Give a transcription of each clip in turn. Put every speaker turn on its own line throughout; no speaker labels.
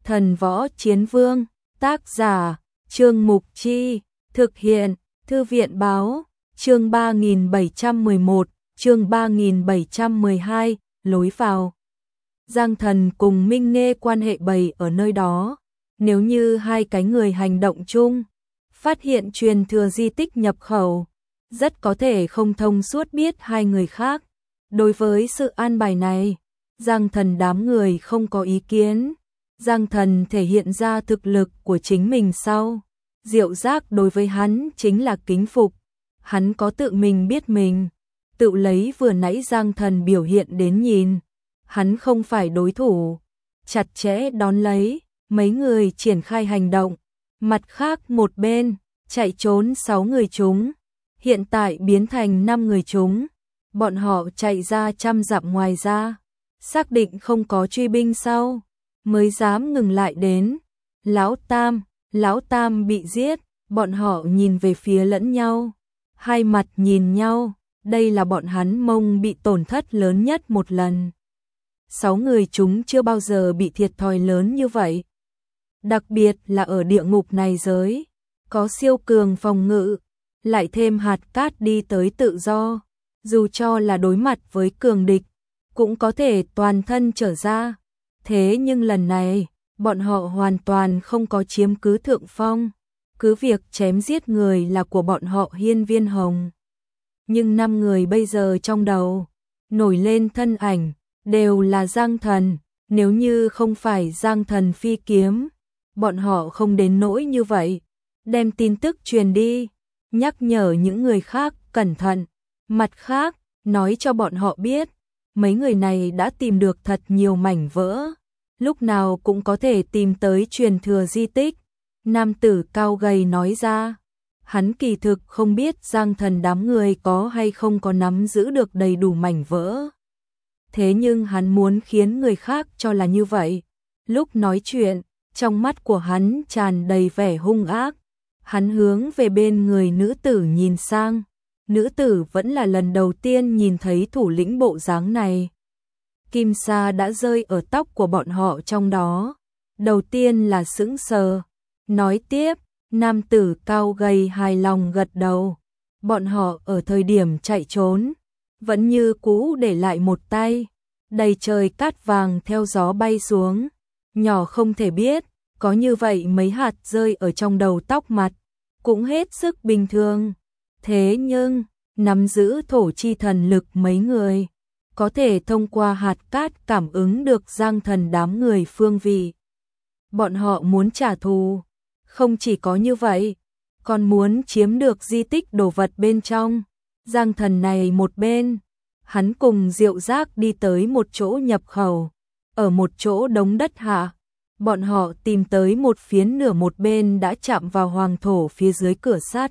Thần Võ Chiến Vương, tác giả, Trương Mục Chi, thực hiện, Thư viện Báo, chương 3711, chương 3712, lối vào. Giang Thần cùng Minh Nghê quan hệ bày ở nơi đó, nếu như hai cái người hành động chung, phát hiện truyền thừa di tích nhập khẩu, rất có thể không thông suốt biết hai người khác. Đối với sự an bài này, Giang Thần đám người không có ý kiến. Giang Thần thể hiện ra thực lực của chính mình sau. Diệu Giác đối với hắn chính là kính phục. Hắn có tự mình biết mình. Tự lấy vừa nãy Giang Thần biểu hiện đến nhìn. Hắn không phải đối thủ. Chặt chẽ đón lấy, mấy người triển khai hành động. Mặt khác một bên, chạy trốn 6 người chúng. Hiện tại biến thành 5 người chúng. Bọn họ chạy ra 100 dặm ngoài ra. Xác định không có truy binh sau, mới dám ngừng lại đến. Lão Tam bị giết, bọn họ nhìn về phía lẫn nhau. Hai mặt nhìn nhau, đây là bọn hắn Mông bị tổn thất lớn nhất một lần. 6 người chúng chưa bao giờ bị thiệt thòi lớn như vậy. Đặc biệt là ở địa ngục này giới, có siêu cường phòng ngự, lại thêm hạt cát đi tới tự do. Dù cho là đối mặt với cường địch, cũng có thể toàn thân trở ra. Thế nhưng lần này, bọn họ hoàn toàn không có chiếm cứ thượng phong. Cứ việc chém giết người là của bọn họ Hiên Viên Hồng. Nhưng 5 người bây giờ trong đầu, nổi lên thân ảnh, đều là Giang Thần. Nếu như không phải Giang Thần phi kiếm, bọn họ không đến nỗi như vậy. Đem tin tức truyền đi, nhắc nhở những người khác cẩn thận. Mặt khác, nói cho bọn họ biết, mấy người này đã tìm được thật nhiều mảnh vỡ, lúc nào cũng có thể tìm tới truyền thừa di tích. Nam tử cao gầy nói ra, hắn kỳ thực không biết Giang Thần đám người có hay không có nắm giữ được đầy đủ mảnh vỡ. Thế nhưng hắn muốn khiến người khác cho là như vậy. Lúc nói chuyện, trong mắt của hắn tràn đầy vẻ hung ác. Hắn hướng về bên người nữ tử nhìn sang. Nữ tử vẫn là lần đầu tiên nhìn thấy thủ lĩnh bộ dáng này. Kim sa đã rơi ở tóc của bọn họ trong đó. Đầu tiên là sững sờ. Nói tiếp, nam tử cao gầy hài lòng gật đầu. Bọn họ ở thời điểm chạy trốn, vẫn như cũ để lại một tay. Đầy trời cát vàng theo gió bay xuống. Nhỏ không thể biết, có như vậy mấy hạt rơi ở trong đầu tóc mặt, cũng hết sức bình thường. Thế nhưng, nắm giữ thổ chi thần lực mấy người, có thể thông qua hạt cát cảm ứng được Giang Thần đám người phương vị. Bọn họ muốn trả thù, không chỉ có như vậy, còn muốn chiếm được di tích đồ vật bên trong. Giang Thần này một bên, hắn cùng Diệu Giác đi tới một chỗ nhập khẩu, ở một chỗ đống đất hạ. Bọn họ tìm tới một phiến nửa một bên đã chạm vào hoàng thổ phía dưới cửa sắt.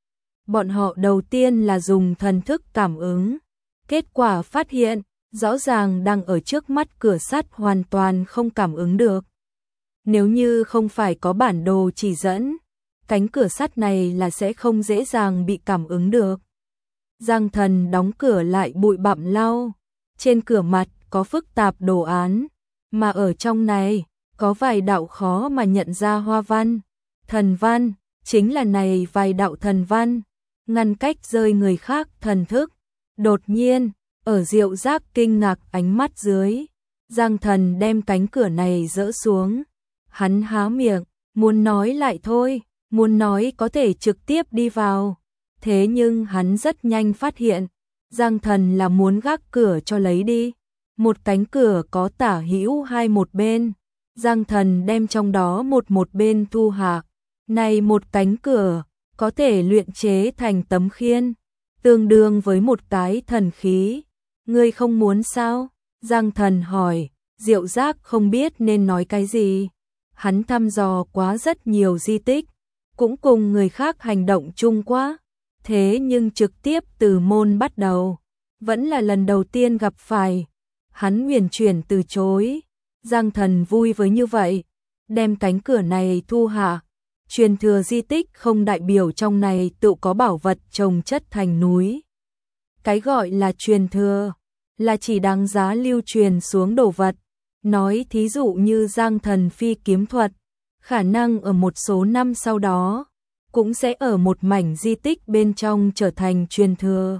Bọn họ đầu tiên là dùng thần thức cảm ứng. Kết quả phát hiện, rõ ràng đang ở trước mắt cửa sắt hoàn toàn không cảm ứng được. Nếu như không phải có bản đồ chỉ dẫn, cánh cửa sắt này là sẽ không dễ dàng bị cảm ứng được. Giang Thần đóng cửa lại bụi bặm lau. Trên cửa mặt có phức tạp đồ án, mà ở trong này có vài đạo khó mà nhận ra hoa văn. Thần văn, chính là này vài đạo thần văn, ngăn cách rơi người khác thần thức. Đột nhiên, ở Diệu Giác kinh ngạc ánh mắt dưới, Giang Thần đem cánh cửa này dỡ xuống. Hắn há miệng, muốn nói lại thôi, muốn nói có thể trực tiếp đi vào. Thế nhưng hắn rất nhanh phát hiện, Giang Thần là muốn gác cửa cho lấy đi. Một cánh cửa có tả hữu hai một bên. Giang Thần đem trong đó một bên thu hạ. Này một cánh cửa, có thể luyện chế thành tấm khiên, tương đương với một cái thần khí. Ngươi không muốn sao? Giang Thần hỏi. Diệu Giác không biết nên nói cái gì. Hắn thăm dò quá rất nhiều di tích, cũng cùng người khác hành động chung quá. Thế nhưng trực tiếp từ môn bắt đầu, vẫn là lần đầu tiên gặp phải. Hắn huyền chuyển từ chối. Giang Thần vui với như vậy, đem cánh cửa này thu hạ. Truyền thừa di tích không đại biểu trong này tự có bảo vật chồng chất thành núi. Cái gọi là truyền thừa, là chỉ đáng giá lưu truyền xuống đồ vật. Nói thí dụ như Giang Thần phi kiếm thuật, khả năng ở một số năm sau đó, cũng sẽ ở một mảnh di tích bên trong trở thành truyền thừa.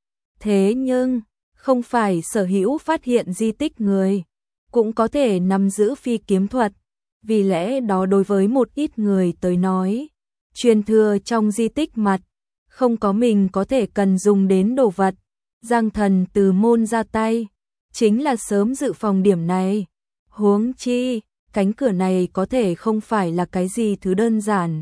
Thế nhưng, không phải sở hữu phát hiện di tích người, cũng có thể nắm giữ phi kiếm thuật, vì lẽ đó đối với một ít người tới nói, truyền thừa trong di tích mặt, không có mình có thể cần dùng đến đồ vật. Giang Thần từ môn ra tay, chính là sớm dự phòng điểm này. Huống chi, cánh cửa này có thể không phải là cái gì thứ đơn giản.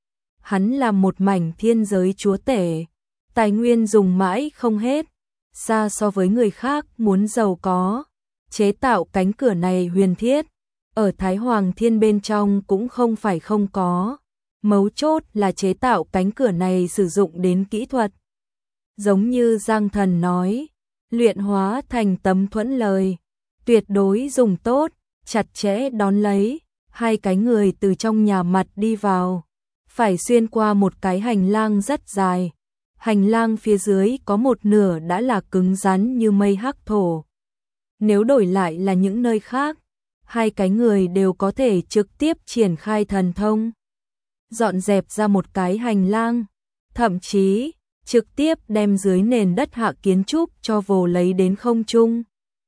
Hắn là một mảnh thiên giới chúa tể, tài nguyên dùng mãi không hết, xa so với người khác muốn giàu có. Chế tạo cánh cửa này huyền thiết, ở Thái Hoàng Thiên bên trong cũng không phải không có. Mấu chốt là chế tạo cánh cửa này sử dụng đến kỹ thuật. Giống như Giang Thần nói, luyện hóa thành tấm thuẫn lời, tuyệt đối dùng tốt, chặt chẽ đón lấy. Hai cái người từ trong nhà mặt đi vào, phải xuyên qua một cái hành lang rất dài. Hành lang phía dưới có một nửa đã là cứng rắn như mây hắc thổ. Nếu đổi lại là những nơi khác, hai cái người đều có thể trực tiếp triển khai thần thông, dọn dẹp ra một cái hành lang, thậm chí trực tiếp đem dưới nền đất hạ kiến trúc cho vồ lấy đến không trung.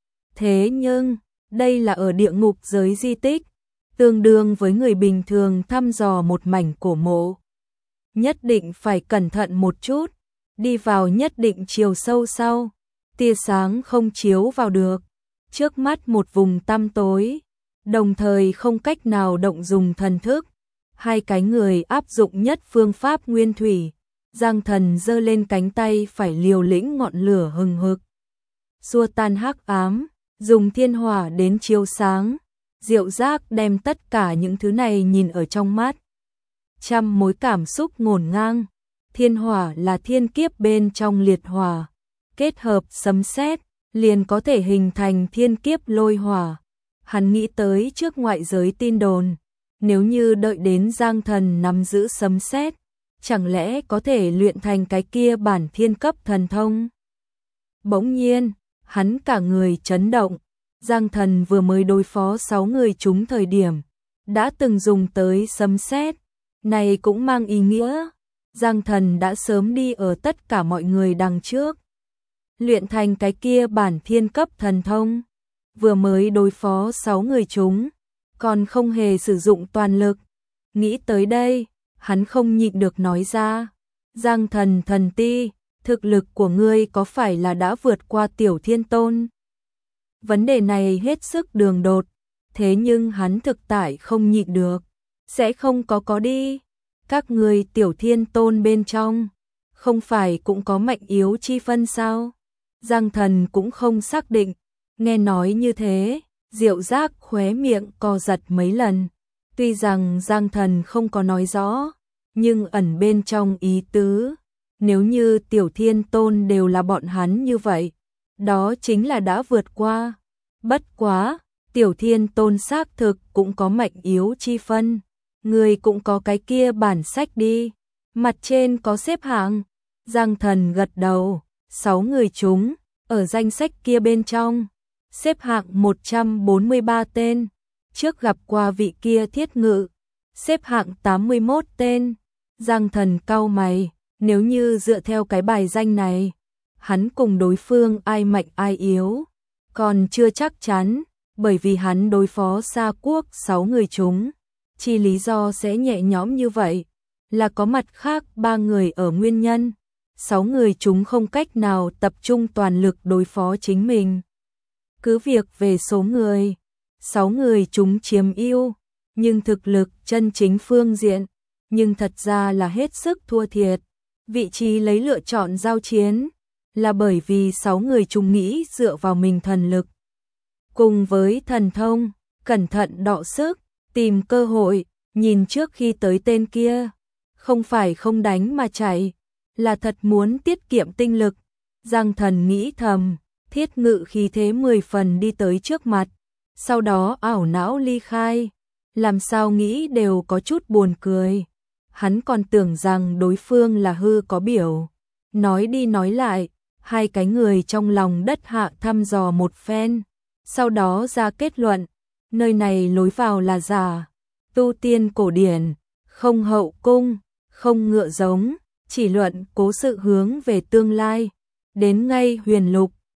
Thế nhưng, đây là ở địa ngục giới di tích, tương đương với người bình thường thăm dò một mảnh cổ mộ. Nhất định phải cẩn thận một chút, đi vào nhất định chiều sâu sau, tia sáng không chiếu vào được, trước mắt một vùng tăm tối, đồng thời không cách nào động dùng thần thức. Hai cái người áp dụng nhất phương pháp nguyên thủy, Giang Thần giơ lên cánh tay phải liều lĩnh ngọn lửa hừng hực, xua tan hắc ám, dùng thiên hỏa đến chiếu sáng. Diệu Giác đem tất cả những thứ này nhìn ở trong mắt, trăm mối cảm xúc ngổn ngang. Thiên hỏa là thiên kiếp bên trong liệt hỏa, kết hợp sấm sét liền có thể hình thành thiên kiếp lôi hỏa. Hắn nghĩ tới trước ngoại giới tin đồn, nếu như đợi đến Giang Thần nắm giữ sấm sét, chẳng lẽ có thể luyện thành cái kia bản thiên cấp thần thông. Bỗng nhiên, hắn cả người chấn động. Giang Thần vừa mới đối phó 6 người chúng thời điểm, đã từng dùng tới sấm sét, này cũng mang ý nghĩa Giang Thần đã sớm đi ở tất cả mọi người đằng trước, luyện thành cái kia bản thiên cấp thần thông. Vừa mới đối phó 6 người chúng, còn không hề sử dụng toàn lực. Nghĩ tới đây, hắn không nhịn được nói ra, Giang Thần thần ti, thực lực của ngươi có phải là đã vượt qua Tiểu Thiên Tôn? Vấn đề này hết sức đường đột, thế nhưng hắn thực tại không nhịn được, sẽ không có đi. Các ngươi Tiểu Thiên Tôn bên trong, không phải cũng có mạnh yếu chi phân sao? Giang Thần cũng không xác định, nghe nói như thế, Diệu Giác khóe miệng co giật mấy lần. Tuy rằng Giang Thần không có nói rõ, nhưng ẩn bên trong ý tứ, nếu như Tiểu Thiên Tôn đều là bọn hắn như vậy, đó chính là đã vượt qua. Bất quá, Tiểu Thiên Tôn xác thực cũng có mạnh yếu chi phân, người cũng có cái kia bản sách đi, mặt trên có xếp hạng. Giang Thần gật đầu, 6 người chúng, ở danh sách kia bên trong, xếp hạng 143 tên, trước gặp qua vị kia Thiết Ngự, xếp hạng 81 tên. Giang Thần cau mày, nếu như dựa theo cái bài danh này, hắn cùng đối phương ai mạnh ai yếu, còn chưa chắc chắn, bởi vì hắn đối phó Sa Quốc 6 người chúng, chi lý do sẽ nhẹ nhõm như vậy, là có mặt khác 3 người ở nguyên nhân. 6 người chúng không cách nào tập trung toàn lực đối phó chính mình. Cứ việc về số người, 6 người chúng chiếm ưu, nhưng thực lực chân chính phương diện, nhưng thật ra là hết sức thua thiệt. Vị trí lấy lựa chọn giao chiến, là bởi vì 6 người chúng nghĩ dựa vào mình thần lực, cùng với thần thông, cẩn thận đọ sức, tìm cơ hội, nhìn trước khi tới tên kia, không phải không đánh mà chạy, là thật muốn tiết kiệm tinh lực. Giang Thần nghĩ thầm, Thiết Ngự khí thế 10 phần đi tới trước mặt, sau đó ảo não ly khai, làm sao nghĩ đều có chút buồn cười. Hắn còn tưởng rằng đối phương là hư có biểu, nói đi nói lại, hai cái người trong lòng đất hạ thăm dò một phen, sau đó ra kết luận, nơi này lối vào là giả, tu tiên cổ điển, không hậu cung, không ngựa giống, chỉ luận cố sự hướng về tương lai. Đến ngay huyền lục,